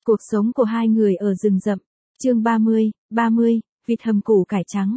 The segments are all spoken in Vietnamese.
Cuộc sống của hai người ở rừng rậm. Chương 30, vịt hầm củ cải trắng.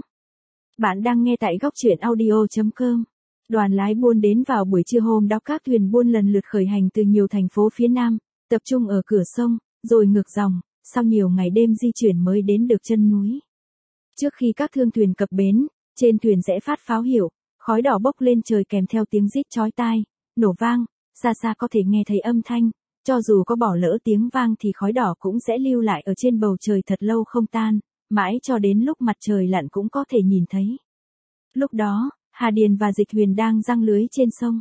Bạn đang nghe tại góc truyện audio.com. Đoàn lái buôn đến vào buổi trưa hôm đó, các thuyền buôn lần lượt khởi hành từ nhiều thành phố phía Nam, tập trung ở cửa sông, rồi ngược dòng, sau nhiều ngày đêm di chuyển mới đến được chân núi. Trước khi các thương thuyền cập bến, trên thuyền sẽ phát pháo hiệu, khói đỏ bốc lên trời kèm theo tiếng rít chói tai, nổ vang, xa xa có thể nghe thấy âm thanh. Cho dù có bỏ lỡ tiếng vang thì khói đỏ cũng sẽ lưu lại ở trên bầu trời thật lâu không tan, mãi cho đến lúc mặt trời lặn cũng có thể nhìn thấy. Lúc đó, Hà Điền và Dịch Huyền đang giăng lưới trên sông.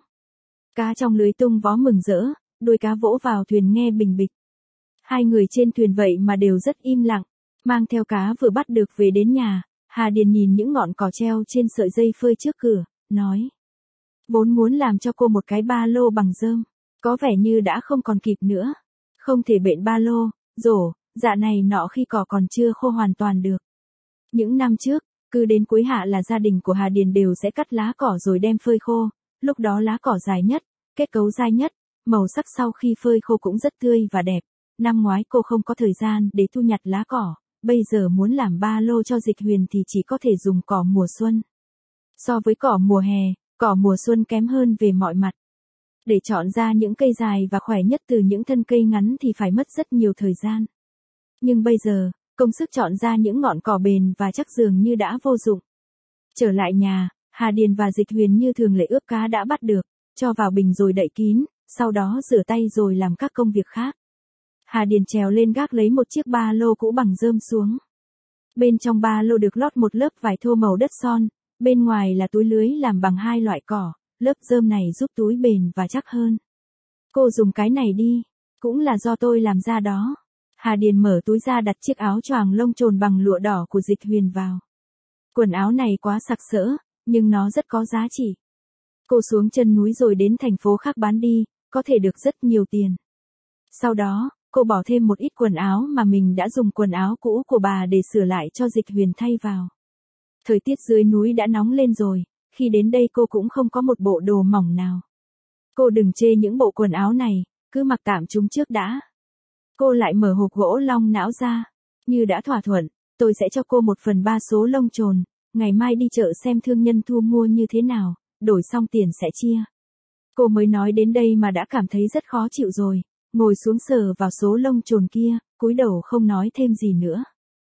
Cá trong lưới tung vó mừng rỡ, đuôi cá vỗ vào thuyền nghe bình bịch. Hai người trên thuyền vậy mà đều rất im lặng, mang theo cá vừa bắt được về đến nhà. Hà Điền nhìn những ngọn cỏ treo trên sợi dây phơi trước cửa, nói: vốn muốn làm cho cô một cái ba lô bằng rơm. Có vẻ như đã không còn kịp nữa. Không thể bện ba lô, rổ, dạ này nọ khi cỏ còn chưa khô hoàn toàn được. Những năm trước, cứ đến cuối hạ là gia đình của Hà Điền đều sẽ cắt lá cỏ rồi đem phơi khô. Lúc đó lá cỏ dài nhất, kết cấu dai nhất, màu sắc sau khi phơi khô cũng rất tươi và đẹp. Năm ngoái cô không có thời gian để thu nhặt lá cỏ, bây giờ muốn làm ba lô cho Dịch Huyền thì chỉ có thể dùng cỏ mùa xuân. So với cỏ mùa hè, cỏ mùa xuân kém hơn về mọi mặt. Để chọn ra những cây dài và khỏe nhất từ những thân cây ngắn thì phải mất rất nhiều thời gian. Nhưng bây giờ, công sức chọn ra những ngọn cỏ bền và chắc dường như đã vô dụng. Trở lại nhà, Hà Điền và Dịch Huyền như thường lệ ướp cá đã bắt được, cho vào bình rồi đậy kín, sau đó rửa tay rồi làm các công việc khác. Hà Điền trèo lên gác lấy một chiếc ba lô cũ bằng rơm xuống. Bên trong ba lô được lót một lớp vải thô màu đất son, bên ngoài là túi lưới làm bằng hai loại cỏ. Lớp rơm này giúp túi bền và chắc hơn. Cô dùng cái này đi, cũng là do tôi làm ra đó. Hà Điền mở túi ra đặt chiếc áo choàng lông chồn bằng lụa đỏ của Dịch Huyền vào. Quần áo này quá sặc sỡ, nhưng nó rất có giá trị. Cô xuống chân núi rồi đến thành phố khác bán đi, có thể được rất nhiều tiền. Sau đó, cô bỏ thêm một ít quần áo mà mình đã dùng quần áo cũ của bà để sửa lại cho Dịch Huyền thay vào. Thời tiết dưới núi đã nóng lên rồi. Khi đến đây cô cũng không có một bộ đồ mỏng nào. Cô đừng chê những bộ quần áo này, cứ mặc tạm chúng trước đã. Cô lại mở hộp gỗ long não ra. Như đã thỏa thuận, tôi sẽ cho cô 1/3 số lông chồn. Ngày mai đi chợ xem thương nhân thu mua như thế nào, đổi xong tiền sẽ chia. Cô mới nói đến đây mà đã cảm thấy rất khó chịu rồi. Ngồi xuống sờ vào số lông chồn kia, cúi đầu không nói thêm gì nữa.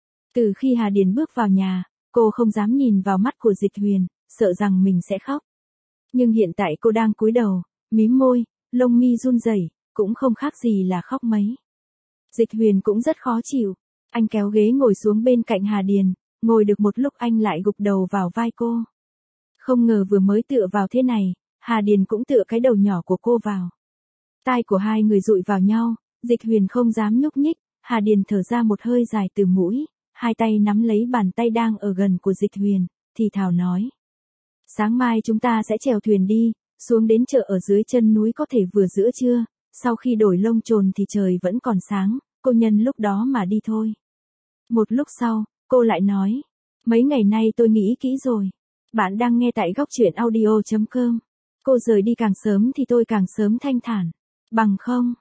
Từ khi Hà Điền bước vào nhà, cô không dám nhìn vào mắt của Dịch Huyền, sợ rằng mình sẽ khóc. Nhưng hiện tại cô đang cúi đầu, mím môi, lông mi run rẩy, cũng không khác gì là khóc mấy. Dịch Huyền cũng rất khó chịu. Anh kéo ghế ngồi xuống bên cạnh Hà Điền, ngồi được một lúc anh lại gục đầu vào vai cô. Không ngờ vừa mới tựa vào thế này, Hà Điền cũng tựa cái đầu nhỏ của cô vào. Tai của hai người dụi vào nhau, Dịch Huyền không dám nhúc nhích, Hà Điền thở ra một hơi dài từ mũi, hai tay nắm lấy bàn tay đang ở gần của Dịch Huyền, thì thào nói: sáng mai chúng ta sẽ chèo thuyền đi, xuống đến chợ ở dưới chân núi có thể vừa giữa trưa, sau khi đổi lông chồn thì trời vẫn còn sáng, cô nhân lúc đó mà đi thôi. Một lúc sau, cô lại nói: mấy ngày nay tôi nghĩ kỹ rồi. Bạn đang nghe tại góc truyện audio.com. Cô rời đi càng sớm thì tôi càng sớm thanh thản. Bằng không,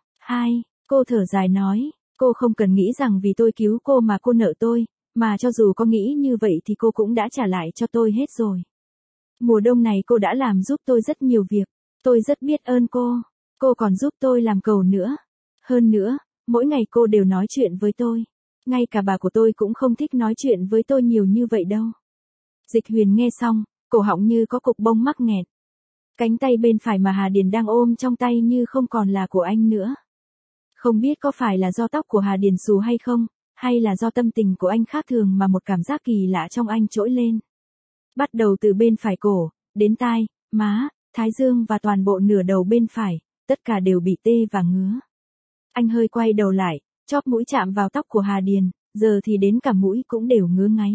cô thở dài nói, cô không cần nghĩ rằng vì tôi cứu cô mà cô nợ tôi, mà cho dù có nghĩ như vậy thì cô cũng đã trả lại cho tôi hết rồi. Mùa đông này cô đã làm giúp tôi rất nhiều việc, tôi rất biết ơn cô còn giúp tôi làm cầu nữa. Hơn nữa, mỗi ngày cô đều nói chuyện với tôi, ngay cả bà của tôi cũng không thích nói chuyện với tôi nhiều như vậy đâu. Dịch Huyền nghe xong, cổ họng như có cục bông mắc nghẹt. Cánh tay bên phải mà Hà Điền đang ôm trong tay như không còn là của anh nữa. Không biết có phải là do tóc của Hà Điền xù hay không, hay là do tâm tình của anh khác thường mà một cảm giác kỳ lạ trong anh trỗi lên. Bắt đầu từ bên phải cổ, đến tai, má, thái dương và toàn bộ nửa đầu bên phải, tất cả đều bị tê và ngứa. Anh hơi quay đầu lại, chóp mũi chạm vào tóc của Hà Điền, giờ thì đến cả mũi cũng đều ngứa ngáy.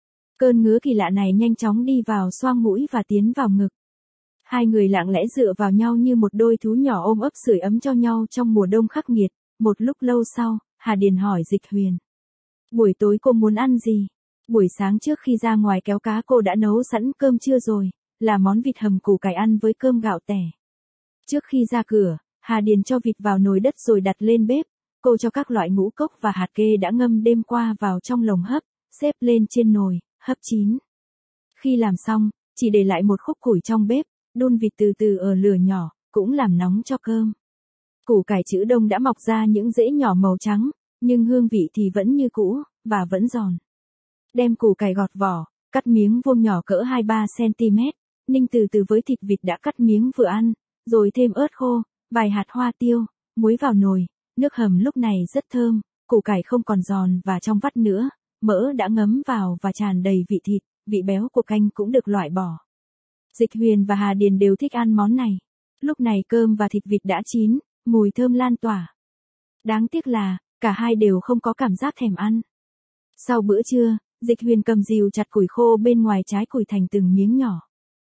Cơn ngứa kỳ lạ này nhanh chóng đi vào xoang mũi và tiến vào ngực. Hai người lặng lẽ dựa vào nhau như một đôi thú nhỏ ôm ấp sưởi ấm cho nhau trong mùa đông khắc nghiệt. Một lúc lâu sau, Hà Điền hỏi Dịch Huyền: buổi tối cô muốn ăn gì? Buổi sáng trước khi ra ngoài kéo cá cô đã nấu sẵn cơm trưa rồi, là món vịt hầm củ cải ăn với cơm gạo tẻ. Trước khi ra cửa, Hà Điền cho vịt vào nồi đất rồi đặt lên bếp, cô cho các loại ngũ cốc và hạt kê đã ngâm đêm qua vào trong lồng hấp, xếp lên trên nồi, hấp chín. Khi làm xong, chỉ để lại một khúc củi trong bếp, đun vịt từ từ ở lửa nhỏ, cũng làm nóng cho cơm. Củ cải chữ đông đã mọc ra những rễ nhỏ màu trắng, nhưng hương vị thì vẫn như cũ, và vẫn giòn. Đem củ cải gọt vỏ, cắt miếng vuông nhỏ cỡ 2-3 cm, ninh từ từ với thịt vịt đã cắt miếng vừa ăn, rồi thêm ớt khô, vài hạt hoa tiêu, muối vào nồi, nước hầm lúc này rất thơm, củ cải không còn giòn và trong vắt nữa, mỡ đã ngấm vào và tràn đầy vị thịt, vị béo của canh cũng được loại bỏ. Dịch Huyền và Hà Điền đều thích ăn món này. Lúc này cơm và thịt vịt đã chín, mùi thơm lan tỏa. Đáng tiếc là, cả hai đều không có cảm giác thèm ăn. Sau bữa trưa, Dịch Huyền cầm rìu chặt củi khô bên ngoài trái củi thành từng miếng nhỏ.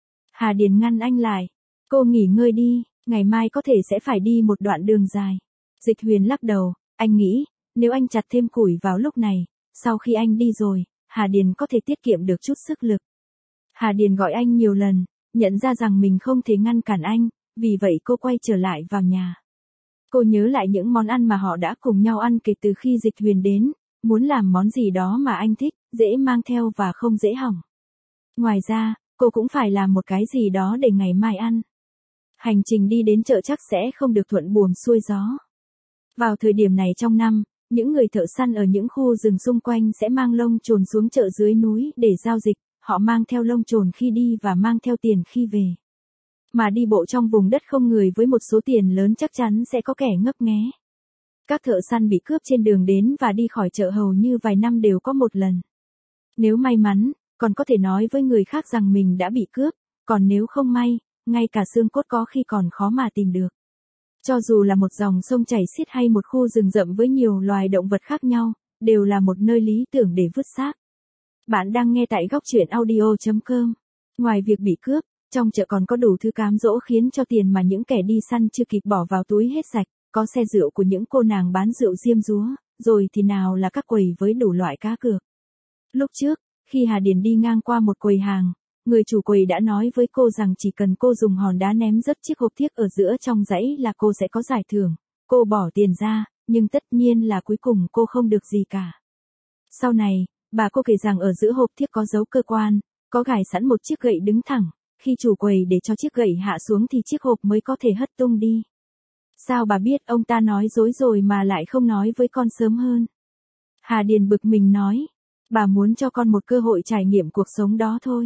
Hà Điền ngăn anh lại. Cô nghỉ ngơi đi, ngày mai có thể sẽ phải đi một đoạn đường dài. Dịch Huyền lắc đầu, anh nghĩ, nếu anh chặt thêm củi vào lúc này, sau khi anh đi rồi, Hà Điền có thể tiết kiệm được chút sức lực. Hà Điền gọi anh nhiều lần, nhận ra rằng mình không thể ngăn cản anh, vì vậy cô quay trở lại vào nhà. Cô nhớ lại những món ăn mà họ đã cùng nhau ăn kể từ khi Dịch Huyền đến, muốn làm món gì đó mà anh thích, dễ mang theo và không dễ hỏng. Ngoài ra, cô cũng phải làm một cái gì đó để ngày mai ăn. Hành trình đi đến chợ chắc sẽ không được thuận buồm xuôi gió. Vào thời điểm này trong năm, những người thợ săn ở những khu rừng xung quanh sẽ mang lông chồn xuống chợ dưới núi để giao dịch, họ mang theo lông chồn khi đi và mang theo tiền khi về. Mà đi bộ trong vùng đất không người với một số tiền lớn chắc chắn sẽ có kẻ ngấp nghé. Các thợ săn bị cướp trên đường đến và đi khỏi chợ hầu như vài năm đều có một lần. Nếu may mắn, còn có thể nói với người khác rằng mình đã bị cướp, còn nếu không may, ngay cả xương cốt có khi còn khó mà tìm được. Cho dù là một dòng sông chảy xiết hay một khu rừng rậm với nhiều loài động vật khác nhau, đều là một nơi lý tưởng để vứt xác. Bạn đang nghe tại góc truyện audio.com. Ngoài việc bị cướp, trong chợ còn có đủ thứ cám dỗ khiến cho tiền mà những kẻ đi săn chưa kịp bỏ vào túi hết sạch, có xe rượu của những cô nàng bán rượu diêm dúa, rồi thì nào là các quầy với đủ loại cá cược. Lúc trước, khi Hà Điền đi ngang qua một quầy hàng, người chủ quầy đã nói với cô rằng chỉ cần cô dùng hòn đá ném rớt chiếc hộp thiếc ở giữa trong dãy là cô sẽ có giải thưởng. Cô bỏ tiền ra, nhưng tất nhiên là cuối cùng cô không được gì cả. Sau này, bà cô kể rằng ở giữa hộp thiếc có dấu cơ quan, có gài sẵn một chiếc gậy đứng thẳng, khi chủ quầy để cho chiếc gậy hạ xuống thì chiếc hộp mới có thể hất tung đi. Sao bà biết ông ta nói dối rồi mà lại không nói với con sớm hơn? Hà Điền bực mình nói, bà muốn cho con một cơ hội trải nghiệm cuộc sống đó thôi.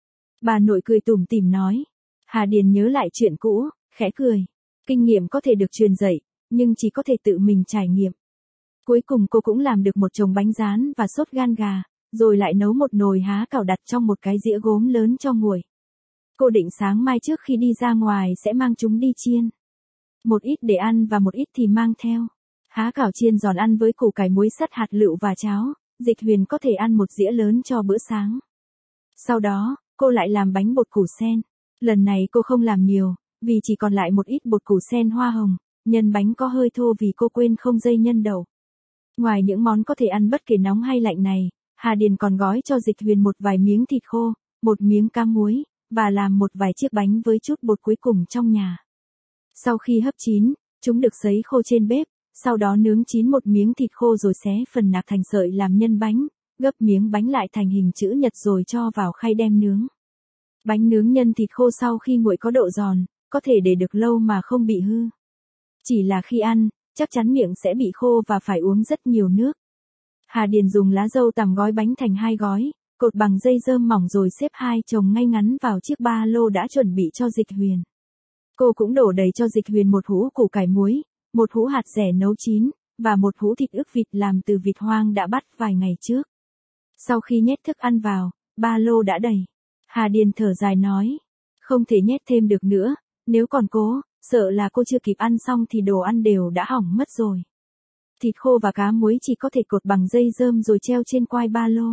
Bà nội cười tủm tỉm nói. Hà Điền nhớ lại chuyện cũ, khẽ cười. Kinh nghiệm có thể được truyền dạy, nhưng chỉ có thể tự mình trải nghiệm. Cuối cùng cô cũng làm được một chồng bánh rán và sốt gan gà, rồi lại nấu một nồi há cảo đặt trong một cái dĩa gốm lớn cho nguội. Cô định sáng mai trước khi đi ra ngoài sẽ mang chúng đi chiên. Một ít để ăn và một ít thì mang theo. Há cảo chiên giòn ăn với củ cải muối sắt hạt lựu và cháo, Dịch Huyền có thể ăn một dĩa lớn cho bữa sáng. Sau đó, cô lại làm bánh bột củ sen. Lần này cô không làm nhiều, vì chỉ còn lại một ít bột củ sen hoa hồng, nhân bánh có hơi thô vì cô quên không dây nhân đậu. Ngoài những món có thể ăn bất kể nóng hay lạnh này, Hà Điền còn gói cho Dịch Huyền một vài miếng thịt khô, một miếng cam muối, và làm một vài chiếc bánh với chút bột cuối cùng trong nhà. Sau khi hấp chín, chúng được sấy khô trên bếp, sau đó nướng chín một miếng thịt khô rồi xé phần nạc thành sợi làm nhân bánh, gấp miếng bánh lại thành hình chữ nhật rồi cho vào khay đem nướng. Bánh nướng nhân thịt khô sau khi nguội có độ giòn, có thể để được lâu mà không bị hư. Chỉ là khi ăn, chắc chắn miệng sẽ bị khô và phải uống rất nhiều nước. Hà Điền dùng lá dâu tằm gói bánh thành 2 gói, cột bằng dây rơm mỏng rồi xếp 2 chồng ngay ngắn vào chiếc ba lô đã chuẩn bị cho Dịch Huyền. Cô cũng đổ đầy cho Dịch Huyền một hũ củ cải muối, một hũ hạt dẻ nấu chín, và một hũ thịt ức vịt làm từ vịt hoang đã bắt vài ngày trước. Sau khi nhét thức ăn vào, ba lô đã đầy. Hà Điền thở dài nói, không thể nhét thêm được nữa, nếu còn cố, sợ là cô chưa kịp ăn xong thì đồ ăn đều đã hỏng mất rồi. Thịt khô và cá muối chỉ có thể cột bằng dây rơm rồi treo trên quai ba lô.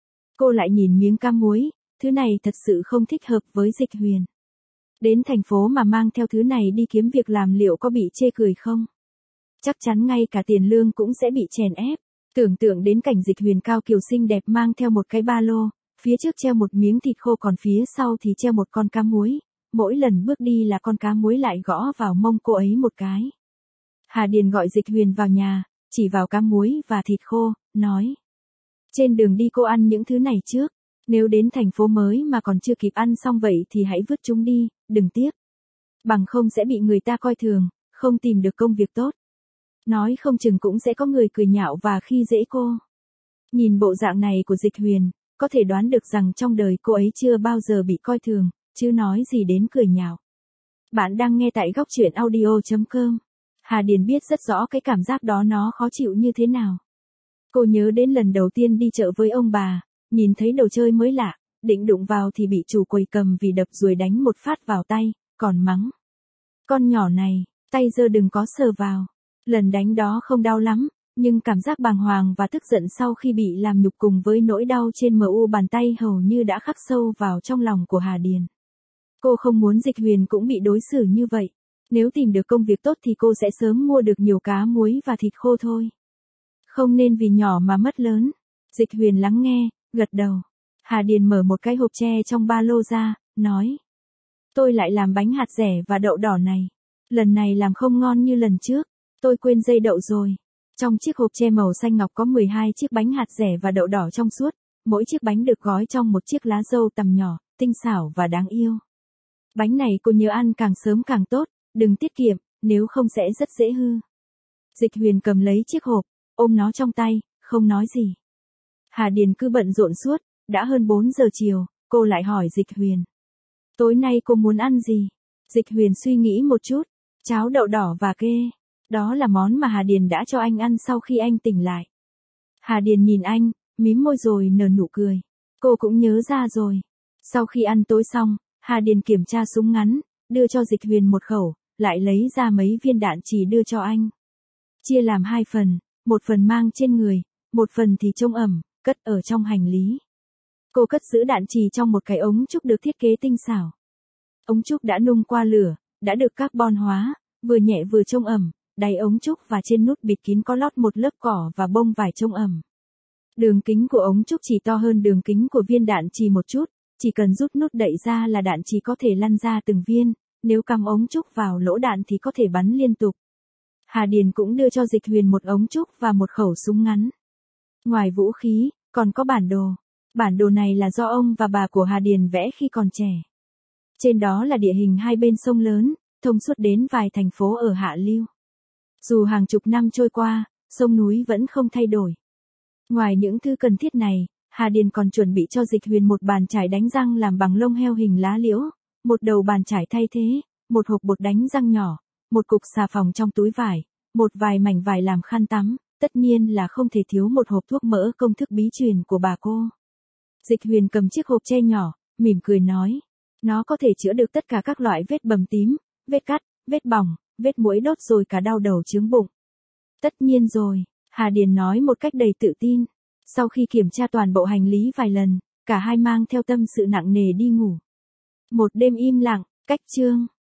Cô lại nhìn miếng cam muối, thứ này thật sự không thích hợp với Dịch Huyền. Đến thành phố mà mang theo thứ này đi kiếm việc làm liệu có bị chê cười không? Chắc chắn ngay cả tiền lương cũng sẽ bị chèn ép. Tưởng tượng đến cảnh Dịch Huyền cao kiều xinh đẹp mang theo một cái ba lô, phía trước treo một miếng thịt khô còn phía sau thì treo một con cá muối, mỗi lần bước đi là con cá muối lại gõ vào mông cô ấy một cái. Hà Điền gọi Dịch Huyền vào nhà, chỉ vào cá muối và thịt khô, nói. Trên đường đi cô ăn những thứ này trước. Nếu đến thành phố mới mà còn chưa kịp ăn xong vậy thì hãy vứt chúng đi, đừng tiếc. Bằng không sẽ bị người ta coi thường, không tìm được công việc tốt. Nói không chừng cũng sẽ có người cười nhạo và khi dễ cô. Nhìn bộ dạng này của Dịch Huyền, có thể đoán được rằng trong đời cô ấy chưa bao giờ bị coi thường, chứ nói gì đến cười nhạo. Bạn đang nghe tại góc truyện audio.com. Hà Điền biết rất rõ cái cảm giác đó nó khó chịu như thế nào. Cô nhớ đến lần đầu tiên đi chợ với ông bà, nhìn thấy đồ chơi mới lạ, định đụng vào thì bị chủ quầy cầm vì đập rồi đánh một phát vào tay, còn mắng. Con nhỏ này, tay giơ đừng có sờ vào. Lần đánh đó không đau lắm, nhưng cảm giác bàng hoàng và tức giận sau khi bị làm nhục cùng với nỗi đau trên mu bàn tay hầu như đã khắc sâu vào trong lòng của Hà Điền. Cô không muốn Dịch Huyền cũng bị đối xử như vậy. Nếu tìm được công việc tốt thì cô sẽ sớm mua được nhiều cá muối và thịt khô thôi. Không nên vì nhỏ mà mất lớn. Dịch Huyền lắng nghe, gật đầu. Hà Điền mở một cái hộp tre trong ba lô ra, nói. Tôi lại làm bánh hạt dẻ và đậu đỏ này. Lần này làm không ngon như lần trước. Tôi quên dây đậu rồi. Trong chiếc hộp tre màu xanh ngọc có 12 chiếc bánh hạt dẻ và đậu đỏ trong suốt. Mỗi chiếc bánh được gói trong một chiếc lá dâu tằm nhỏ, tinh xảo và đáng yêu. Bánh này cô nhớ ăn càng sớm càng tốt, đừng tiết kiệm, nếu không sẽ rất dễ hư. Dịch Huyền cầm lấy chiếc hộp, ôm nó trong tay, không nói gì. Hà Điền cứ bận rộn suốt, đã hơn 4 giờ chiều, cô lại hỏi Dịch Huyền. Tối nay cô muốn ăn gì? Dịch Huyền suy nghĩ một chút, cháo đậu đỏ và kê. Đó là món mà Hà Điền đã cho anh ăn sau khi anh tỉnh lại. Hà Điền nhìn anh, mím môi rồi nở nụ cười. Cô cũng nhớ ra rồi. Sau khi ăn tối xong, Hà Điền kiểm tra súng ngắn, đưa cho Dịch Huyền một khẩu, lại lấy ra mấy viên đạn chì đưa cho anh. Chia làm 2 phần, một phần mang trên người, một phần thì trông ẩm, cất ở trong hành lý. Cô cất giữ đạn chì trong một cái ống trúc được thiết kế tinh xảo. Ống trúc đã nung qua lửa, đã được carbon hóa, vừa nhẹ vừa trông ẩm, đáy ống trúc và trên nút bịt kín có lót một lớp cỏ và bông vải trông ẩm. Đường kính của ống trúc chỉ to hơn đường kính của viên đạn chì một chút, chỉ cần rút nút đậy ra là đạn chì có thể lăn ra từng viên, nếu cắm ống trúc vào lỗ đạn thì có thể bắn liên tục. Hà Điền cũng đưa cho Dịch Huyền một ống trúc và một khẩu súng ngắn. Ngoài vũ khí, còn có bản đồ. Bản đồ này là do ông và bà của Hà Điền vẽ khi còn trẻ. Trên đó là địa hình hai bên sông lớn, thông suốt đến vài thành phố ở Hạ Lưu. Dù hàng chục năm trôi qua, sông núi vẫn không thay đổi. Ngoài những thứ cần thiết này, Hà Điền còn chuẩn bị cho Dịch Huyền một bàn chải đánh răng làm bằng lông heo hình lá liễu, một đầu bàn chải thay thế, một hộp bột đánh răng nhỏ, một cục xà phòng trong túi vải, một vài mảnh vải làm khăn tắm, tất nhiên là không thể thiếu một hộp thuốc mỡ công thức bí truyền của bà cô. Dịch Huyền cầm chiếc hộp tre nhỏ, mỉm cười nói, nó có thể chữa được tất cả các loại vết bầm tím, vết cắt, vết bỏng, vết muỗi đốt rồi cả đau đầu chướng bụng. Tất nhiên rồi, Hà Điền nói một cách đầy tự tin. Sau khi kiểm tra toàn bộ hành lý vài lần, cả hai mang theo tâm sự nặng nề đi ngủ. Một đêm im lặng, cách chương.